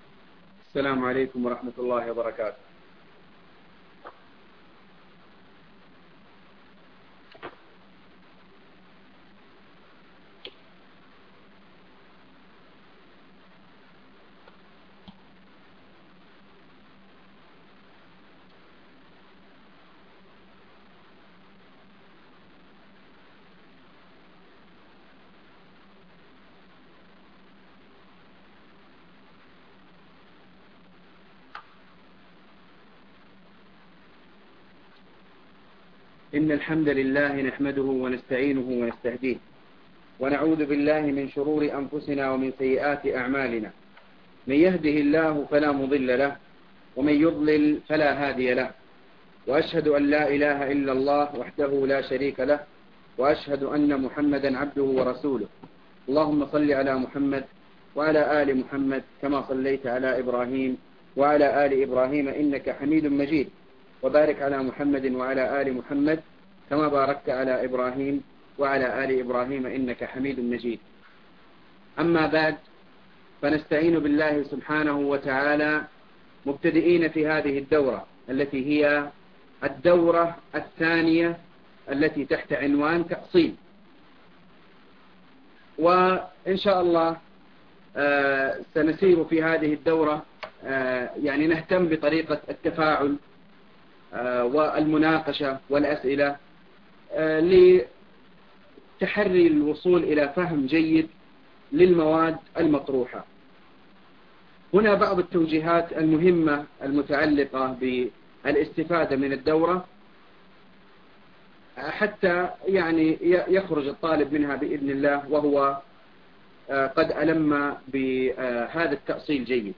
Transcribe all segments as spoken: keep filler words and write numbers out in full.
السلام عليكم ورحمة الله وبركاته. إن الحمد لله نحمده ونستعينه ونستهديه ونعوذ بالله من شرور أنفسنا ومن سيئات أعمالنا. من يهده الله فلا مضل له ومن يضلل فلا هادي له، وأشهد أن لا إله إلا الله وحده لا شريك له، وأشهد أن محمدا عبده ورسوله. اللهم صل على محمد وعلى آل محمد كما صليت على إبراهيم وعلى آل إبراهيم إنك حميد مجيد، وبارك على محمد وعلى آل محمد كما باركت على إبراهيم وعلى آل إبراهيم إنك حميد مجيد. أما بعد، فنستعين بالله سبحانه وتعالى مبتدئين في هذه الدورة التي هي الدورة الثانية التي تحت عنوان تأصيل. وإن شاء الله آه سنسير في هذه الدورة آه يعني نهتم بطريقة التفاعل آه والمناقشة والأسئلة آه لتحري الوصول إلى فهم جيد للمواد المطروحة. هنا بعض التوجيهات المهمة المتعلقة بالاستفادة من الدورة حتى يعني يخرج الطالب منها بإذن الله وهو قد ألم بهذا التأصيل جيدا.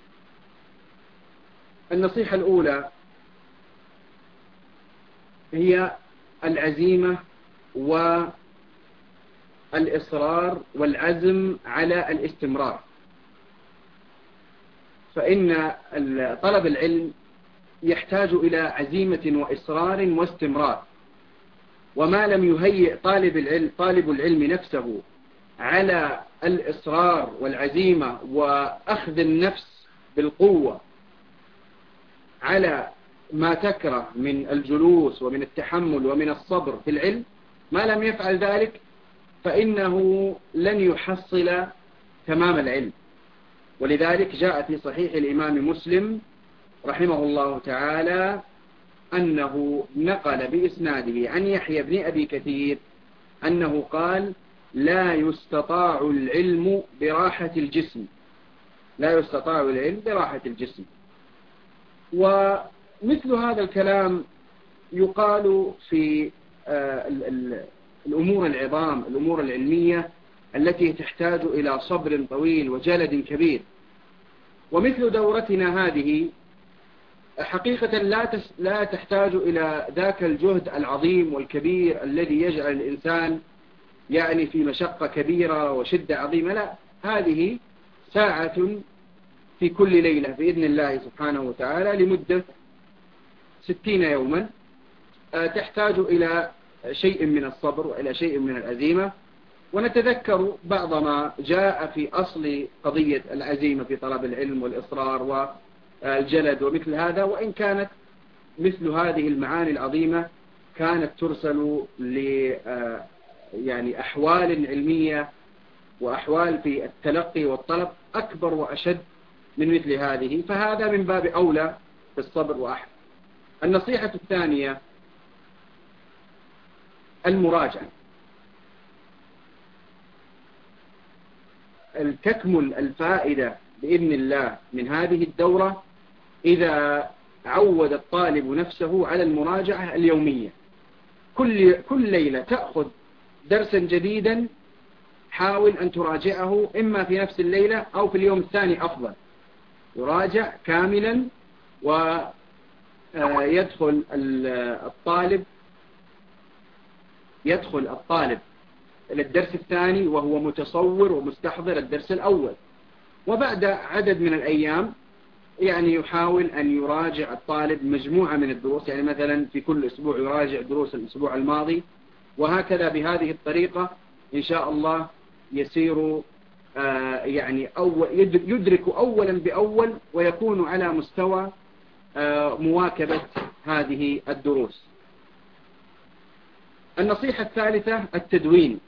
النصيحة الأولى هي العزيمة والإصرار والعزم على الاستمرار، فإن طلب العلم يحتاج إلى عزيمة وإصرار واستمرار، وما لم يهيئ طالب العلم طالب العلم نفسه على الإصرار والعزيمة وأخذ النفس بالقوة على ما تكره من الجلوس ومن التحمل ومن الصبر في العلم، ما لم يفعل ذلك فإنه لن يحصل تمام العلم. ولذلك جاء في صحيح الإمام مسلم رحمه الله تعالى أنه نقل بإسناده عن يحيى بن أبي كثير أنه قال: لا يستطاع العلم براحة الجسم، لا يستطاع العلم براحة الجسم. ومثل هذا الكلام يقال في الأمور العظام، الأمور العلمية التي تحتاج إلى صبر طويل وجلد كبير. ومثل دورتنا هذه حقيقة لا لا تحتاج إلى ذاك الجهد العظيم والكبير الذي يجعل الإنسان يعني في مشقة كبيرة وشدة عظيمة. لا، هذه ساعة في كل ليلة بإذن الله سبحانه وتعالى لمدة ستين يوما، تحتاج إلى شيء من الصبر وإلى شيء من العزيمة. ونتذكر بعض ما جاء في أصل قضية العزيمة في طلب العلم والإصرار والجلد ومثل هذا، وإن كانت مثل هذه المعاني العظيمة كانت ترسل ل يعني أحوال علمية وأحوال في التلقي والطلب أكبر وأشد من مثل هذه، فهذا من باب أولى في الصبر وأحد. النصيحة الثانية المراجعة. تكمل الفائدة بإذن الله من هذه الدورة إذا عود الطالب نفسه على المراجعة اليومية. كل كل ليلة تأخذ درسا جديدا، حاول أن تراجعه إما في نفس الليلة أو في اليوم الثاني أفضل. يراجع كاملا ويدخل الطالب يدخل الطالب إلى الدرس الثاني وهو متصور ومستحضر الدرس الأول. وبعد عدد من الأيام يعني يحاول أن يراجع الطالب مجموعة من الدروس، يعني مثلا في كل أسبوع يراجع دروس الأسبوع الماضي، وهكذا بهذه الطريقة إن شاء الله يسير يعني أول يدرك أولا بأول ويكون على مستوى مواكبة هذه الدروس. النصيحة الثالثة التدوين.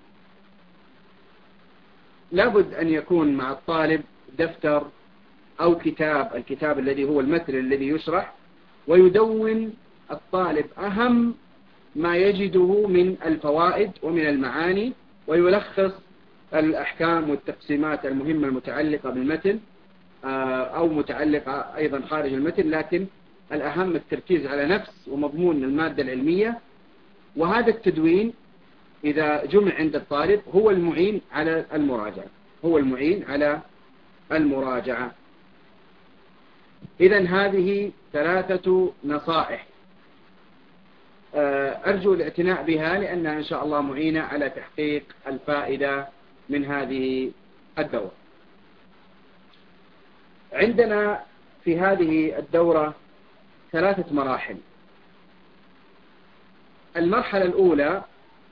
لابد أن يكون مع الطالب دفتر أو كتاب، الكتاب الذي هو المتن الذي يشرح، ويدون الطالب أهم ما يجده من الفوائد ومن المعاني، ويلخص الأحكام والتقسيمات المهمة المتعلقة بالمتن أو متعلقة أيضا خارج المتن، لكن الأهم التركيز على نفس ومضمون المادة العلمية. وهذا التدوين إذا جمع عند الطالب هو المعين على المراجعة هو المعين على المراجعة. إذن هذه ثلاثة نصائح أرجو الاعتناء بها، لأنها إن شاء الله معينة على تحقيق الفائدة من هذه الدورة. عندنا في هذه الدورة ثلاثة مراحل. المرحلة الأولى،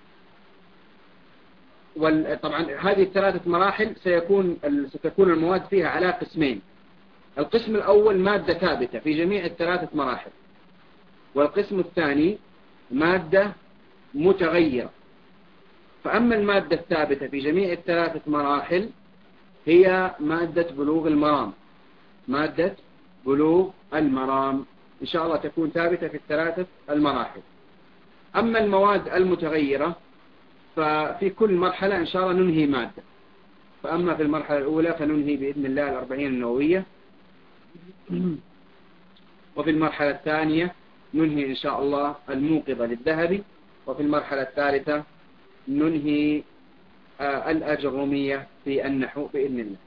طبعا هذه الثلاثة مراحل سيكون ستكون المواد فيها على قسمين. القسم الأول مادة ثابتة في جميع الثلاثة مراحل، والقسم الثاني مادة متغيرة. فأما المادة الثابتة في جميع الثلاثة مراحل هي مادة بلوغ المرام مادة بلوغ المرام إن شاء الله تكون ثابتة في الثلاثة المراحل. أما المواد المتغيرة ففي كل مرحلة إن شاء الله ننهي مادة. فأما في المرحلة الأولى فننهي بإذن الله الأربعين النووية، وفي المرحلة الثانية ننهي إن شاء الله الموقظة للذهبي، وفي المرحلة الثالثة ننهي الأجرومية في النحو بإذن الله.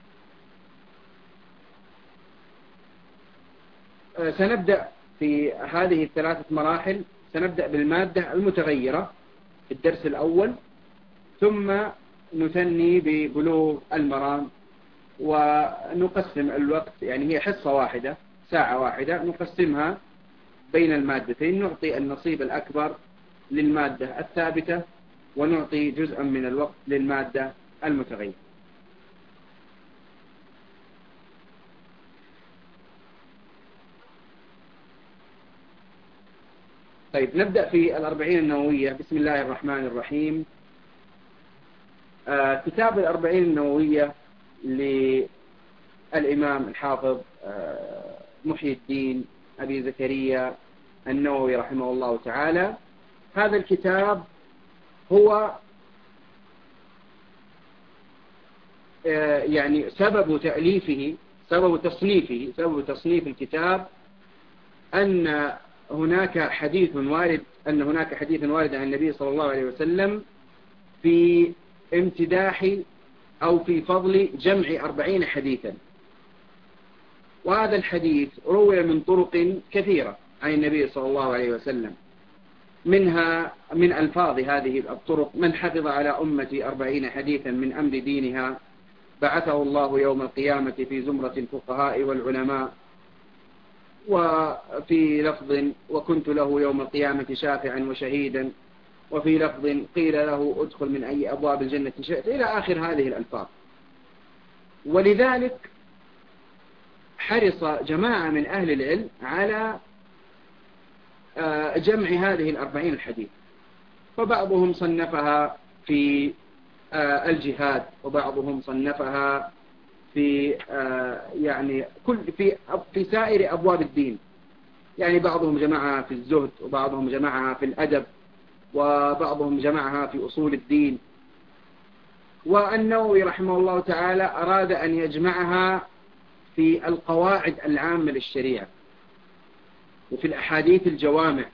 سنبدأ في هذه الثلاثة مراحل. سنبدأ بالمادة المتغيرة في الدرس الأول، ثم نثني ببلوغ المرام، ونقسم الوقت، يعني هي حصة واحدة ساعة واحدة نقسمها بين المادتين، نعطي النصيب الأكبر للمادة الثابتة ونعطي جزءا من الوقت للمادة المتغيرة. طيب نبدأ في الأربعين النووية. بسم الله الرحمن الرحيم. آه كتاب الأربعين النووية للإمام الحافظ آه محي الدين أبي زكريا النووي رحمه الله تعالى. هذا الكتاب هو آه يعني سبب تأليفه سبب تصنيفه سبب تصنيف الكتاب أن هناك حديث وارد أن هناك حديث وارد عن النبي صلى الله عليه وسلم في امتداح أو في فضل جمع أربعين حديثا. وهذا الحديث روي من طرق كثيرة عن النبي صلى الله عليه وسلم، منها من ألفاظ هذه الطرق: من حفظ على أمتي أربعين حديثا من أمر دينها بعثه الله يوم القيامة في زمرة الفقهاء والعلماء. وفي لفظ: وكنت له يوم القيامة شافعا وشهيدا. وفي لفظ: قيل له ادخل من أي أبواب الجنة شئت، إلى آخر هذه الألفاظ. ولذلك حرص جماعة من أهل العلم على جمع هذه الأربعين الحديث، فبعضهم صنفها في الجهاد، وبعضهم صنفها في يعني كل في في سائر أبواب الدين، يعني بعضهم جمعها في الزهد، وبعضهم جمعها في الأدب، وبعضهم جمعها في أصول الدين. والنووي رحمه الله تعالى أراد أن يجمعها في القواعد العامة للشريعة وفي الأحاديث الجوامع.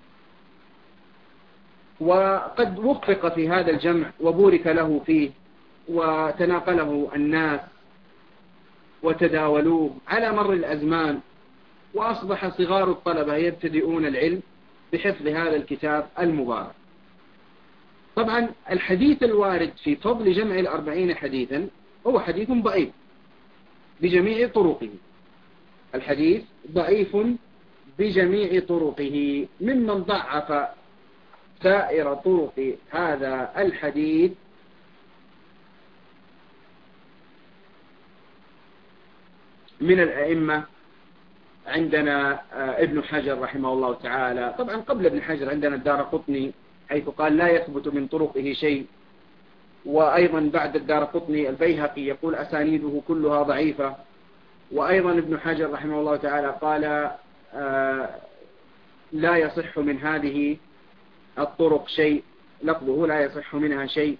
وقد وفق في هذا الجمع وبورك له فيه، وتناقله الناس وتداولوه على مر الأزمان، وأصبح صغار الطلبة يبتدئون العلم بحفظ هذا الكتاب المبارك. طبعا الحديث الوارد في فضل جمع الأربعين حديثا هو حديث ضعيف بجميع طرقه. الحديث ضعيف بجميع طرقه. ممن ضعف سائر طرق هذا الحديث من الأئمة عندنا ابن حجر رحمه الله تعالى. طبعا قبل ابن حجر عندنا الدارقطني حيث قال لا يثبت من طرقه شيء، وأيضا بعد الدارقطني البيهقي يقول أسانيده كلها ضعيفة، وأيضا ابن حجر رحمه الله تعالى قال لا يصح من هذه الطرق شيء، لفظه لا يصح منها شيء.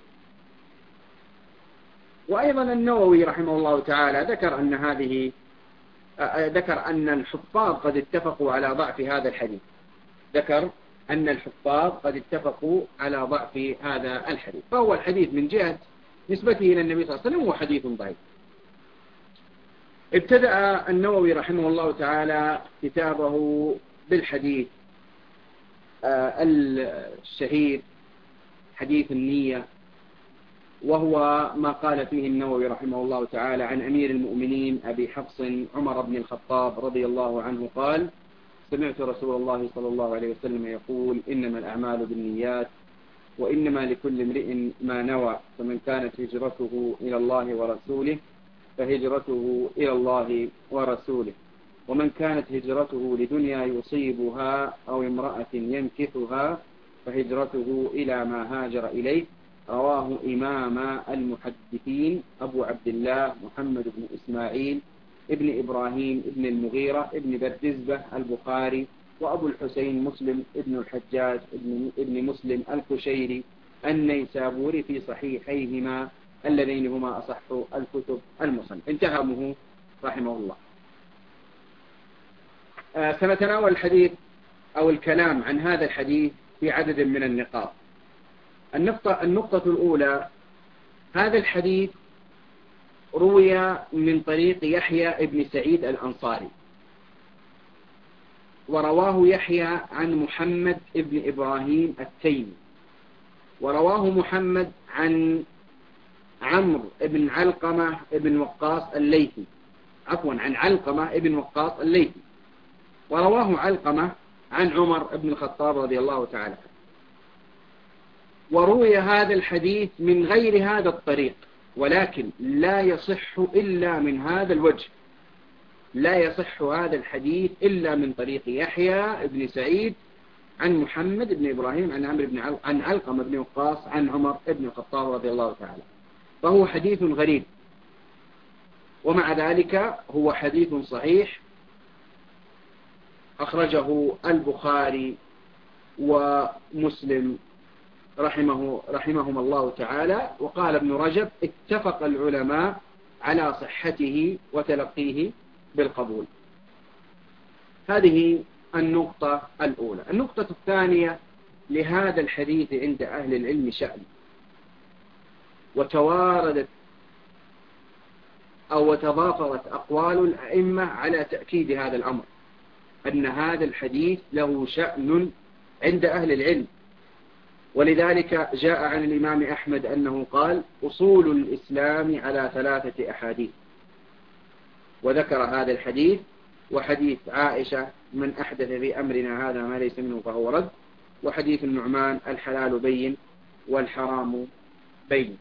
وأيضا النووي رحمه الله تعالى ذكر أن هذه ذكر أن الحفاظ قد اتفقوا على ضعف هذا الحديث ذكر أن الحفاظ قد اتفقوا على ضعف هذا الحديث. فهو الحديث من جهة نسبته إلى النبي صلى الله عليه وسلم هو حديث ضعيف. ابتدأ النووي رحمه الله تعالى كتابه بالحديث الشهير حديث النية، وهو ما قال فيه النووي رحمه الله تعالى عن أمير المؤمنين أبي حفص عمر بن الخطاب رضي الله عنه قال: سمعت رسول الله صلى الله عليه وسلم يقول: إنما الأعمال بالنيات وإنما لكل امرئ ما نوى، فمن كانت هجرته إلى الله ورسوله فهجرته إلى الله ورسوله، ومن كانت هجرته لدنيا يصيبها أو امرأة ينكثها فهجرته إلى ما هاجر إليه. رواه إمام المحدثين أبو عبد الله محمد بن إسماعيل ابن إبراهيم ابن المغيرة ابن بردزبة البخاري، وأبو الحسين مسلم ابن الحجاج ابن مسلم القشيري النيسابوري في صحيحيهما اللذين هما أصح الكتب المصنف. انتهمه رحمه الله. آه سنتناول الحديث أو الكلام عن هذا الحديث في عدد من النقاط. النقطة, النقطة الأولى: هذا الحديث روي من طريق يحيى ابن سعيد الأنصاري، ورواه يحيى عن محمد ابن إبراهيم التيمي، ورواه محمد عن عمرو ابن علقمة ابن وقاص الليثي عفوا عن علقمة ابن وقاص الليثي، ورواه علقمة عن عمر ابن الخطاب رضي الله تعالى. وروي هذا الحديث من غير هذا الطريق، ولكن لا يصح إلا من هذا الوجه، لا يصح هذا الحديث إلا من طريق يحيى ابن سعيد عن محمد ابن إبراهيم عن عمرو بن عن علقمة بن وقاص عن عمر ابن الخطاب رضي الله تعالى. فهو حديث غريب، ومع ذلك هو حديث صحيح أخرجه البخاري ومسلم رحمه رحمهم الله تعالى. وقال ابن رجب: اتفق العلماء على صحته وتلقيه بالقبول. هذه النقطة الأولى. النقطة الثانية: لهذا الحديث عند أهل العلم شأن، وتواردت أو تضافرت أقوال الأئمة على تأكيد هذا الأمر، أن هذا الحديث له شأن عند أهل العلم. ولذلك جاء عن الإمام أحمد أنه قال: أصول الإسلام على ثلاثة أحاديث، وذكر هذا الحديث وحديث عائشة: من أحدث في أمرنا هذا ما ليس منه فهو رد، وحديث النعمان: الحلال بين والحرام بين.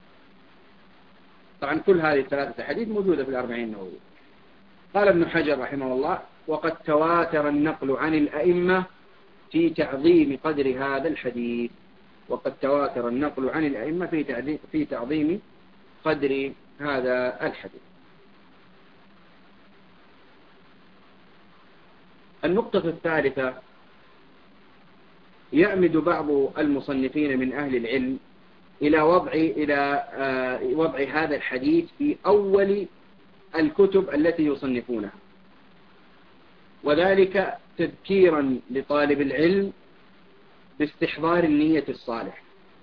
طبعا كل هذه الثلاثة حديث موجودة في الأربعين النووية. قال ابن حجر رحمه الله: وقد تواتر النقل عن الأئمة في تعظيم قدر هذا الحديث. وقد تواتر النقل عن الأئمة في في تعظيم قدر هذا الحديث. النقطة الثالثة: يعمد بعض المصنفين من أهل العلم إلى وضع إلى وضع هذا الحديث في أول الكتب التي يصنفونها، وذلك تذكيرا لطالب العلم باستحضار النية الصالح.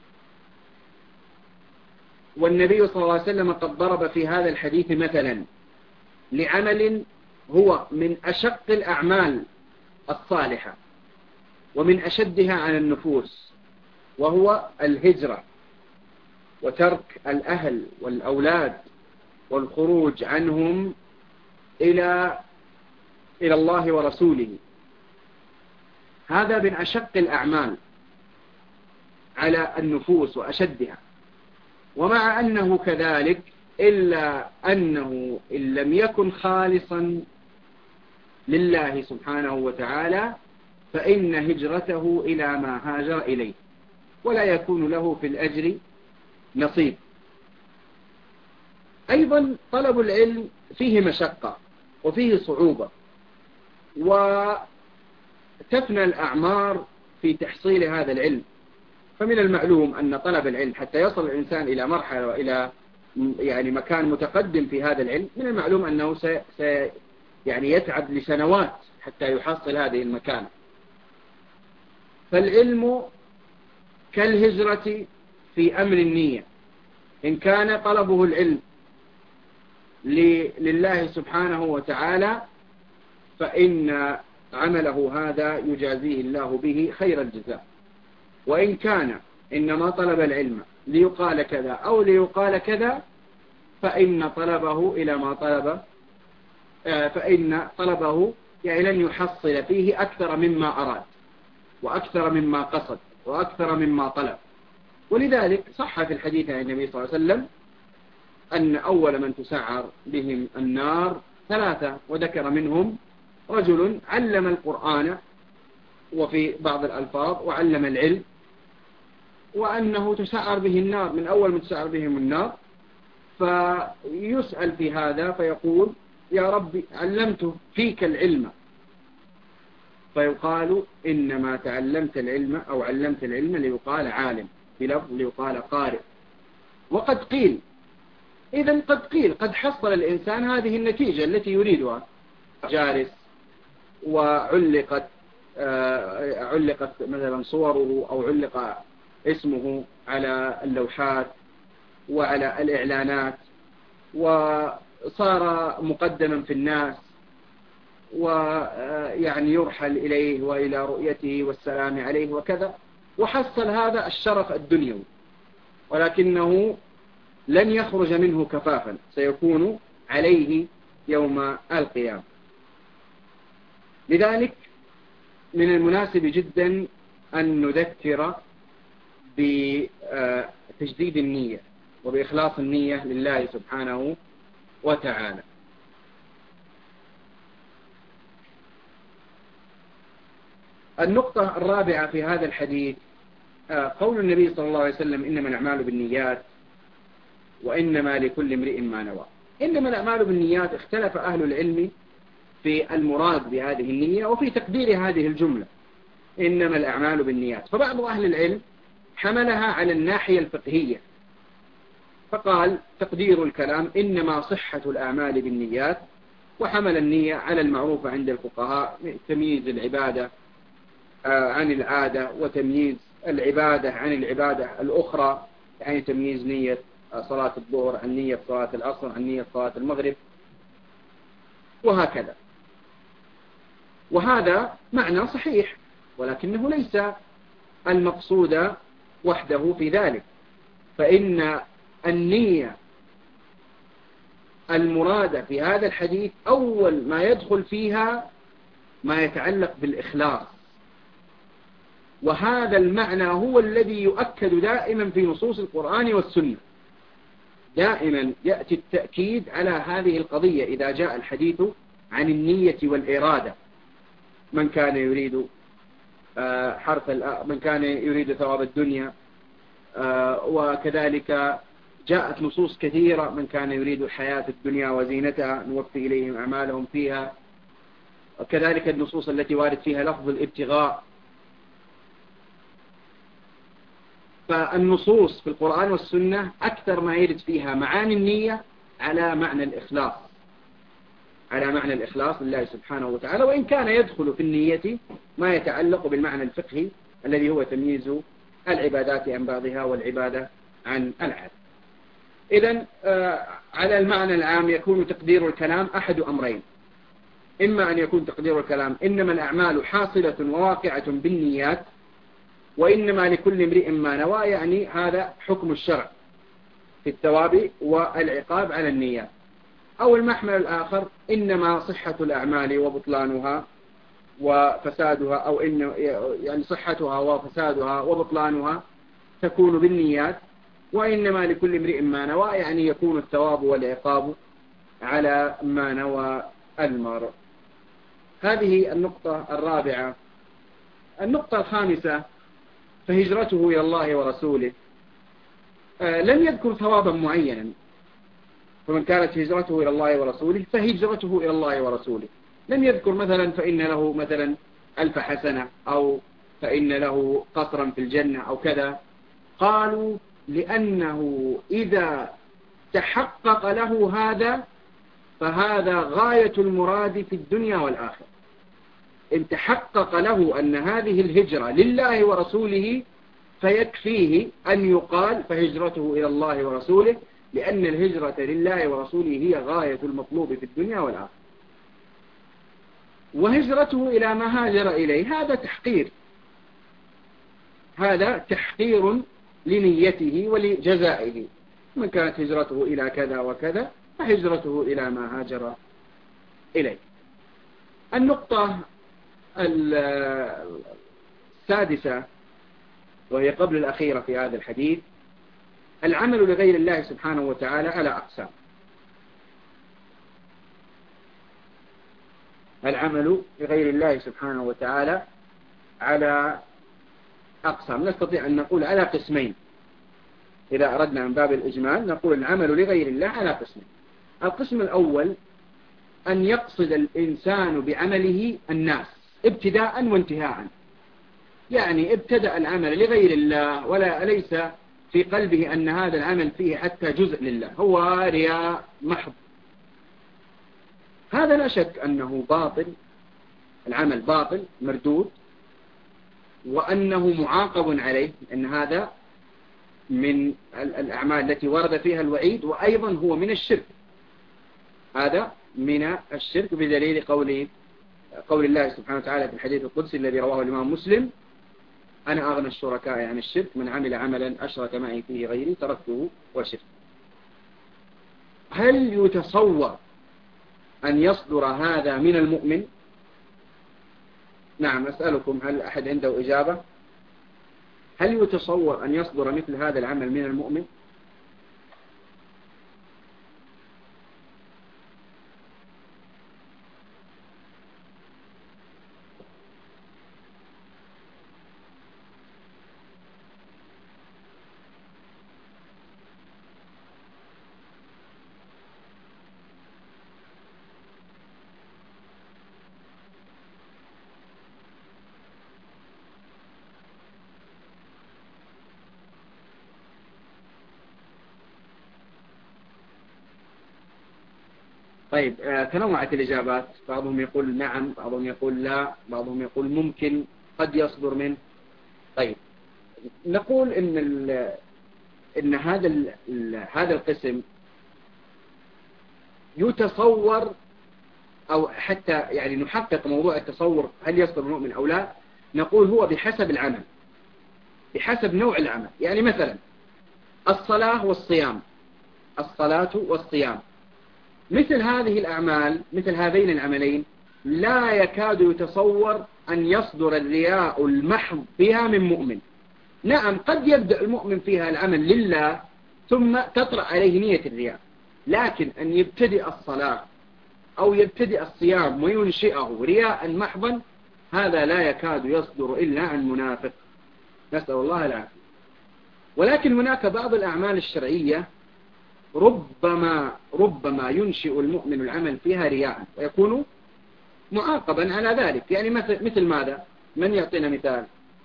والنبي صلى الله عليه وسلم قد ضرب في هذا الحديث مثلا لعمل هو من أشق الأعمال الصالحة ومن أشدها على النفوس، وهو الهجرة وترك الأهل والأولاد والخروج عنهم إلى إلى الله ورسوله. هذا من أشق الأعمال على النفوس وأشدها. ومع أنه كذلك إلا أنه إن لم يكن خالصا لله سبحانه وتعالى فإن هجرته إلى ما هاجر إليه، ولا يكون له في الأجر نصيب. أيضا طلب العلم فيه مشقة وفيه صعوبة، وتفنى الأعمار في تحصيل هذا العلم. فمن المعلوم أن طلب العلم حتى يصل الإنسان إلى مرحلة وإلى يعني مكان متقدم في هذا العلم، من المعلوم أنه سي سي يعني يتعب لسنوات حتى يحصل هذه المكانة. فالعلم كالهجرة في أمر النية، إن كان طلبه العلم لله سبحانه وتعالى فإن عمله هذا يجازيه الله به خير الجزاء، وإن كان إنما طلب العلم ليقال كذا أو ليقال كذا فإن طلبه إلى ما طلب فإن طلبه يعني لن يحصل فيه أكثر مما أراد وأكثر مما قصد وأكثر مما طلب. ولذلك صح في الحديث عن النبي صلى الله عليه وسلم أن أول من تسعر بهم النار ثلاثة، وذكر منهم رجل علم القرآن وفي بعض الألفاظ وعلم العلم، وأنه تسعر به النار، من أول من تسعر بهم النار. فيسأل في هذا فيقول يا ربي علمت فيك العلم، فيقال إنما تعلمت العلم أو علمت العلم ليقال عالم، بلفظ ليقال قارئ. وقد قيل إذن قد قيل قد حصل الإنسان هذه النتيجة التي يريدها، جالس وعلقت علقت مثلا صوره أو علق اسمه على اللوحات وعلى الإعلانات، وصار مقدما في الناس، ويعني يرحل إليه وإلى رؤيته والسلام عليه وكذا، وحصل هذا الشرف الدنيوي، ولكنه لن يخرج منه كفافا، سيكون عليه يوم القيامة. لذلك من المناسب جدا أن نذكر بتجديد النية وبإخلاص النية لله سبحانه وتعالى. النقطة الرابعة في هذا الحديث قول النبي صلى الله عليه وسلم إنما الأعمال بالنيات وإنما لكل امرئ ما نوى. إنما الأعمال بالنيات اختلف أهل العلم في المراد بهذه النية وفي تقدير هذه الجملة إنما الأعمال بالنيات. فبعض أهل العلم حملها على الناحية الفقهية فقال تقدير الكلام إنما صحة الأعمال بالنيات، وحمل النية على المعروف عند الفقهاء تمييز العبادة عن العادة وتمييز العبادة عن العبادة الأخرى، يعني تمييز نية صلاة الظهر عن نية صلاة العصر عن نية صلاة المغرب وهكذا. وهذا معنى صحيح، ولكنه ليس المقصود وحده في ذلك، فإن النية المرادة في هذا الحديث أول ما يدخل فيها ما يتعلق بالإخلاص، وهذا المعنى هو الذي يؤكد دائما في نصوص القرآن والسنة. دائما يأتي التأكيد على هذه القضية إذا جاء الحديث عن النية والإرادة. من كان يريد حرث من كان يريد ثواب الدنيا، وكذلك جاءت نصوص كثيرة من كان يريد الحياة الدنيا وزينتها نوفي إليهم أعمالهم فيها، وكذلك النصوص التي وارد فيها لفظ الابتغاء. فالنصوص في القرآن والسنة أكثر ما يرد فيها معاني النية على معنى الإخلاص على معنى الإخلاص لله سبحانه وتعالى، وإن كان يدخل في النية ما يتعلق بالمعنى الفقهي الذي هو تمييز العبادات عن بعضها والعبادة عن العادة. إذن على المعنى العام يكون تقدير الكلام أحد أمرين: إما أن يكون تقدير الكلام إنما الأعمال حاصلة وواقعة بالنيات وإنما لكل امرئ ما نوى، يعني هذا حكم الشرع في الثواب والعقاب على النيات. أو المحمل الآخر إنما صحة الأعمال وبطلانها وفسادها، أو إن يعني صحتها وفسادها وبطلانها تكون بالنيات، وإنما لكل امرئ ما نوى، يعني يكون الثواب والعقاب على ما نوى المرء. هذه النقطة الرابعة. النقطة الخامسة: فهجرته إلى الله ورسوله. آه لم يذكر ثوابا معينا، فمن كانت هجرته إلى الله ورسوله فهجرته إلى الله ورسوله. لم يذكر مثلا فإن له مثلا ألف حسنة، أو فإن له قصرا في الجنة أو كذا. قالوا لأنه إذا تحقق له هذا فهذا غاية المراد في الدنيا والآخرة. إن تحقق له أن هذه الهجرة لله ورسوله فيكفيه أن يقال فهجرته إلى الله ورسوله، لأن الهجرة لله ورسوله هي غاية المطلوب في الدنيا والآخرة. وهجرته إلى ما هاجر إليه هذا تحقير، هذا تحقير لنيته ولجزائه. من كانت هجرته إلى كذا وكذا فهجرته إلى ما هاجر إليه. النقطة السادسة وهي قبل الأخيرة في هذا الحديث: العمل لغير الله سبحانه وتعالى على أقسام. العمل لغير الله سبحانه وتعالى على أقسام. نستطيع أن نقول على قسمين. إذا أردنا من باب الإجمال نقول العمل لغير الله على قسمين. القسم الأول: أن يقصد الإنسان بعمله الناس ابتداء وانتهاء، يعني ابتدأ العمل لغير الله ولا ليس في قلبه أن هذا العمل فيه حتى جزء لله، هو رياء محض. هذا لا شك أنه باطل، العمل باطل مردود، وأنه معاقب عليه، أن هذا من الأعمال التي ورد فيها الوعيد، وأيضا هو من الشرك. هذا من الشرك بدليل قول قول الله سبحانه وتعالى في الحديث القدسي الذي رواه الإمام مسلم: أنا أغنى الشركاء عن الشرك، من عمل عملا أشرك معي فيه غيري تركته وشرك. هل يتصور أن يصدر هذا من المؤمن؟ نعم، أسألكم هل أحد عنده إجابة؟ هل يتصور أن يصدر مثل هذا العمل من المؤمن؟ طيب، تنوعت الإجابات، بعضهم يقول نعم، بعضهم يقول لا، بعضهم يقول ممكن قد يصدر منه. طيب، نقول إن ال إن هذا ال هذا القسم يتصور، أو حتى يعني نحقق موضوع التصور هل يصدر المؤمن أو لا. نقول هو بحسب العمل، بحسب نوع العمل. يعني مثلا الصلاة والصيام، الصلاة والصيام، مثل هذه الأعمال، مثل هذين العملين لا يكاد يتصور أن يصدر الرياء المحض فيها من مؤمن. نعم، قد يبدأ المؤمن فيها العمل لله ثم تطرأ عليه نية الرياء، لكن أن يبتدئ الصلاة أو يبتدئ الصيام وينشئه رياء محضا، هذا لا يكاد يصدر إلا عن منافق، نسأل الله العافية. ولكن هناك بعض الأعمال الشرعية ربما ربما ينشئ المؤمن العمل فيها رياء ويكون معاقبا على ذلك. يعني مثل مثل ماذا؟ من يعطينا مثال؟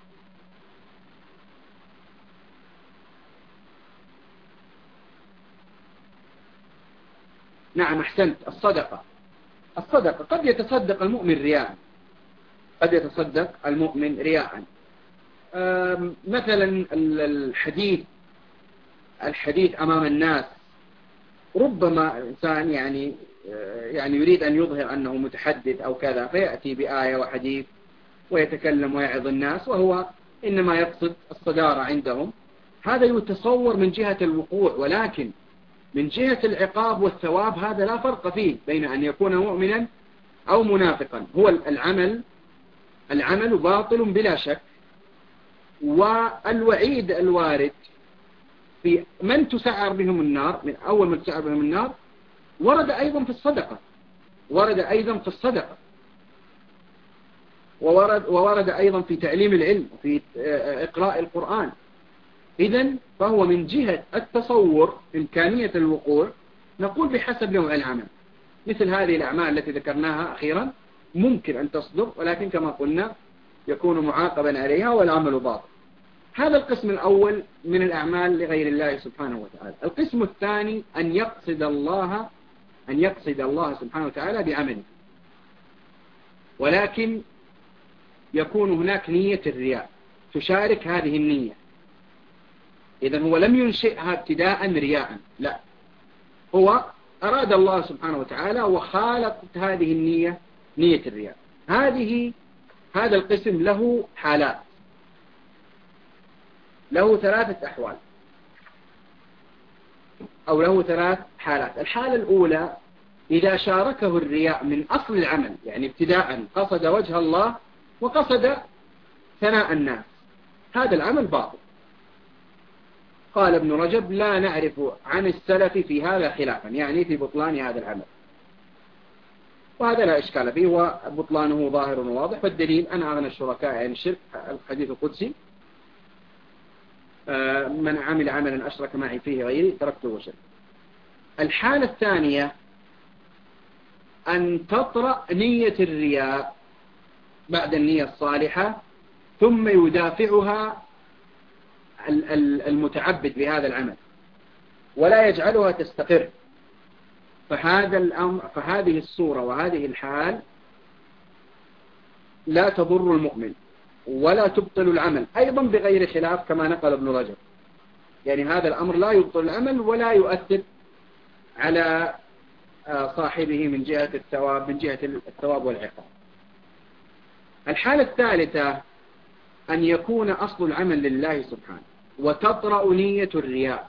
نعم، أحسنت، الصدقة. الصدقة قد يتصدق المؤمن رياء، قد يتصدق المؤمن رياء. مثلا الحديث الحديث أمام الناس، ربما الإنسان يعني يعني يريد أن يظهر أنه متحدث أو كذا، فيأتي بآية وحديث ويتكلم ويعظ الناس وهو إنما يقصد الصدارة عندهم. هذا يتصور من جهة الوقوع، ولكن من جهة العقاب والثواب هذا لا فرق فيه بين أن يكون مؤمنا أو منافقا. هو العمل العمل باطل بلا شك، والوعيد الوارد في من تسعر بهم النار، من أول من تسعر بهم النار، ورد أيضا في الصدقة، ورد أيضا في الصدقة، وورد, وورد أيضا في تعليم العلم وفي إقراء القرآن. إذن فهو من جهة التصور إمكانية الوقوع نقول بحسب نوع العمل. مثل هذه الأعمال التي ذكرناها أخيرا ممكن أن تصدر، ولكن كما قلنا يكون معاقبا عليها والعمل باطل. هذا القسم الأول من الأعمال لغير الله سبحانه وتعالى. القسم الثاني أن يقصد الله أن يقصد الله سبحانه وتعالى بعمله، ولكن يكون هناك نية الرياء تشارك هذه النية. إذن هو لم ينشئها ابتداء رياء، لا، هو أراد الله سبحانه وتعالى وخالقت هذه النية نية الرياء. هذه هذا القسم له حالات، له ثلاثة أحوال أو له ثلاث حالات. الحالة الأولى إذا شاركه الرياء من أصل العمل، يعني ابتداء قصد وجه الله وقصد ثناء الناس، هذا العمل باطل. قال ابن رجب لا نعرف عن السلف في هذا خلافا، يعني في بطلان هذا العمل، وهذا لا إشكال فيه وبطلانه ظاهر وواضح. والدليل أنا أغنى الشركاء عن الشرك، الحديث القدسي من عمل عملا أشرك معي فيه غيري تركته وشرك. الحالة الثانية أن تطرأ نية الرياء بعد النية الصالحة، ثم يدافعها المتعبد بهذا العمل ولا يجعلها تستقر. فهذا الأمر فهذه الصورة وهذه الحال لا تضر المؤمن ولا تبطل العمل، أيضا بغير خلاف كما نقل ابن رجب. يعني هذا الأمر لا يبطل العمل ولا يؤثر على صاحبه من جهة الثواب من جهة الثواب والعقاب. الحالة الثالثة أن يكون أصل العمل لله سبحانه وتطرأ نية الرياء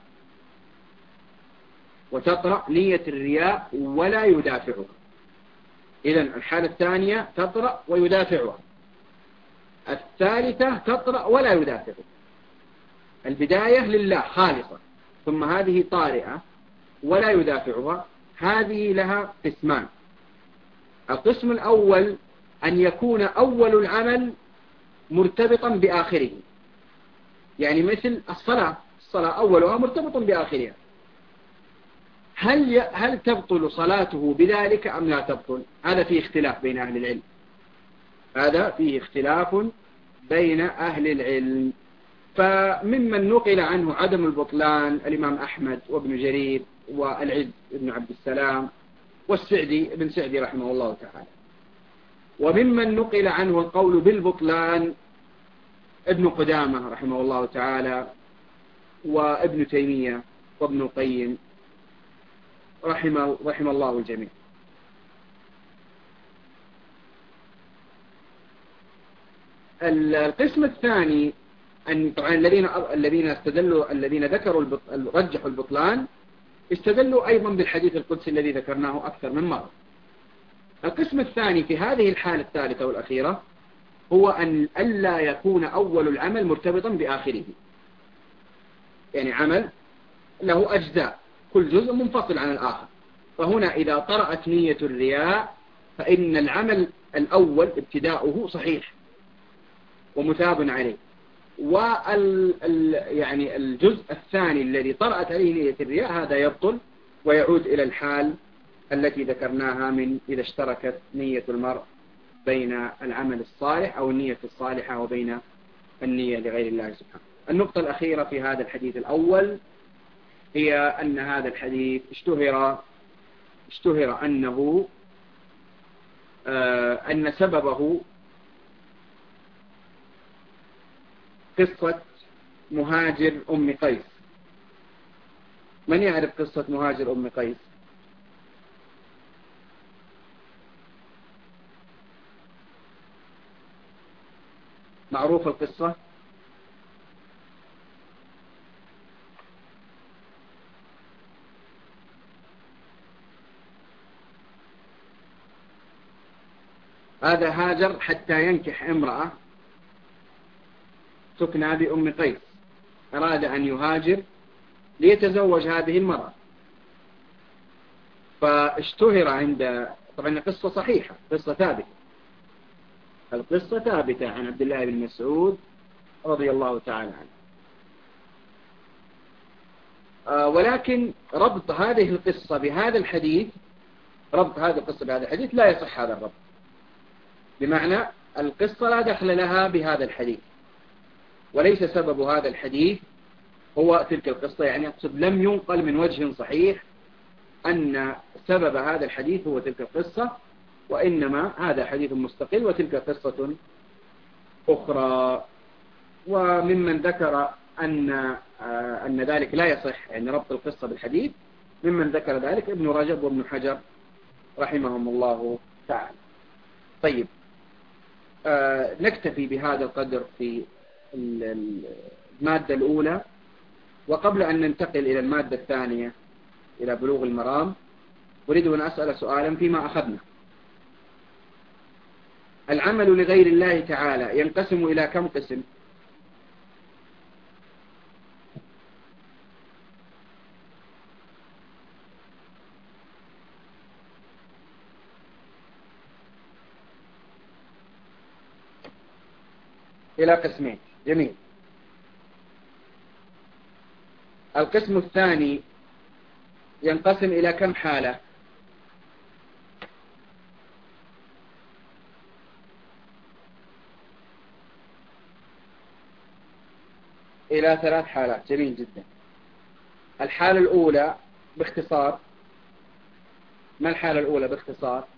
وتطرأ نية الرياء ولا يدافعها. إذن الحالة الثانية تطرأ ويدافعها، الثالثة تطرأ ولا يدافعها. البداية لله خالصة، ثم هذه طارئة ولا يدافعها. هذه لها قسمان. القسم الأول أن يكون أول العمل مرتبطا بآخره، يعني مثل الصلاة الصلاة أولها مرتبط بآخرها. هل هل تبطل صلاته بذلك أم لا تبطل؟ هذا فيه اختلاف بين أهل العلم، هذا فيه اختلاف بين أهل العلم. فممن نقل عنه عدم البطلان الإمام أحمد وابن جرير والعز بن عبد السلام والسعدي ابن سعدي رحمه الله تعالى. وممن نقل عنه القول بالبطلان ابن قدامة رحمه الله تعالى وابن تيمية وابن القيم رحمه, رحمه الله الجميع. القسم الثاني أن طبعا الذين الذين استدلوا الذين ذكروا رجحوا البطلان استدلوا أيضا بالحديث القدسي الذي ذكرناه أكثر من مرة. القسم الثاني في هذه الحالة الثالثة والأخيرة هو أن ألا يكون أول العمل مرتبطا بآخره، يعني عمل له أجزاء كل جزء منفصل عن الآخر. فهنا إذا طرأت نية الرياء فإن العمل الأول ابتداؤه صحيح ومثاب عليه، وال يعني الجزء الثاني الذي طرأت عليه نية الرياء هذا يبطل ويعود إلى الحال التي ذكرناها من إذا اشتركت نية المرء بين العمل الصالح أو النية الصالحة وبين النية لغير الله سبحانه. النقطة الأخيرة في هذا الحديث الأول هي أن هذا الحديث اشتهر اشتهر أنه آه أن سببه قصة مهاجر أم قيس. من يعرف قصة مهاجر أم قيس؟ معروف القصة؟ هذا هاجر حتى ينكح امرأة تكنى بأم قيس، أراد أن يهاجر ليتزوج هذه المرأة. فاشتهر عند، طبعا القصة صحيحة، قصة ثابتة، القصة ثابتة عن عبد الله بن مسعود رضي الله تعالى عنه. آه ولكن ربط هذه القصة بهذا الحديث، ربط هذه القصة بهذا الحديث لا يصح هذا الربط، بمعنى القصة لا دخل لها بهذا الحديث، وليس سبب هذا الحديث هو تلك القصة. يعني أقصد لم ينقل من وجه صحيح أن سبب هذا الحديث هو تلك القصة، وإنما هذا حديث مستقل وتلك قصة أخرى. وممن ذكر أن أن ذلك لا يصح، يعني ربط القصة بالحديث، ممن ذكر ذلك ابن رجب وابن حجر رحمهم الله تعالى. طيب، آه نكتفي بهذا القدر في المادة الأولى. وقبل أن ننتقل إلى المادة الثانية إلى بلوغ المرام، أريد أن أسأل سؤالا فيما أخذنا. العمل لغير الله تعالى ينقسم إلى كم قسم؟ إلى قسمين. جميل. القسم الثاني ينقسم إلى كم حالة؟ إلى ثلاث حالات. جميل جدا. الحالة الأولى باختصار، ما الحالة الأولى باختصار؟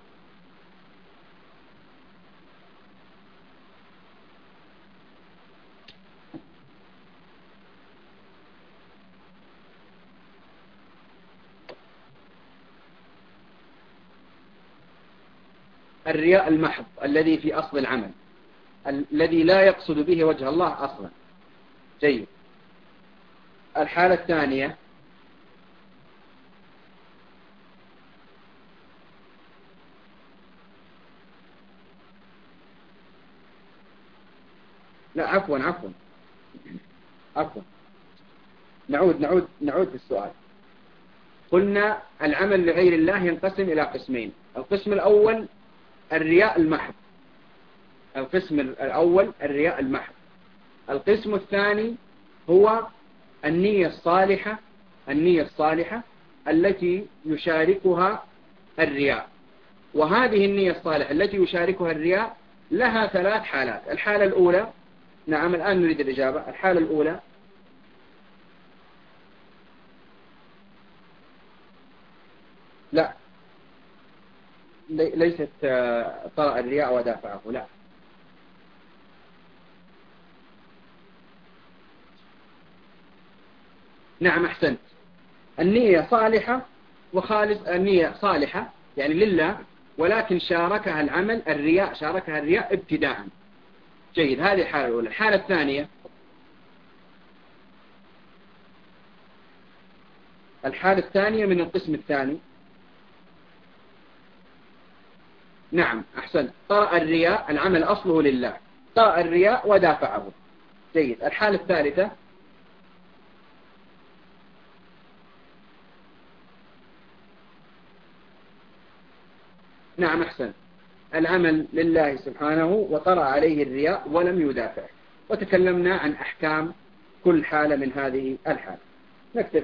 الرياء المحض الذي في أصل العمل، الذي لا يقصد به وجه الله أصلا. جيد. الحالة الثانية لا عفوا عفوا عفوا نعود نعود نعود في السؤال. قلنا العمل لغير الله ينقسم إلى قسمين. القسم الأول الرياء المحض، القسم الأول الرياء المحض. القسم الثاني هو النية الصالحة، النية الصالحة التي يشاركها الرياء. وهذه النية الصالحة التي يشاركها الرياء لها ثلاث حالات. الحالة الأولى، نعم الآن نريد الإجابة. الحالة الأولى لا، ليست طرأ الرياء ودافعه، لا. نعم أحسنت. النية صالحة وخالص، النية صالحة يعني لله، ولكن شاركها العمل الرياء، شاركها الرياء ابتداء. جيد. هذه الحالة الأولى. الحالة الثانية، الحالة الثانية من القسم الثاني، نعم أحسنت، طرأ الرياء، العمل أصله لله، طرأ الرياء ودافعه. جيد. الحالة الثالثة، نعم أحسن، العمل لله سبحانه وطرأ عليه الرياء ولم يدافع. وتكلمنا عن أحكام كل حالة من هذه الحالة. نكتب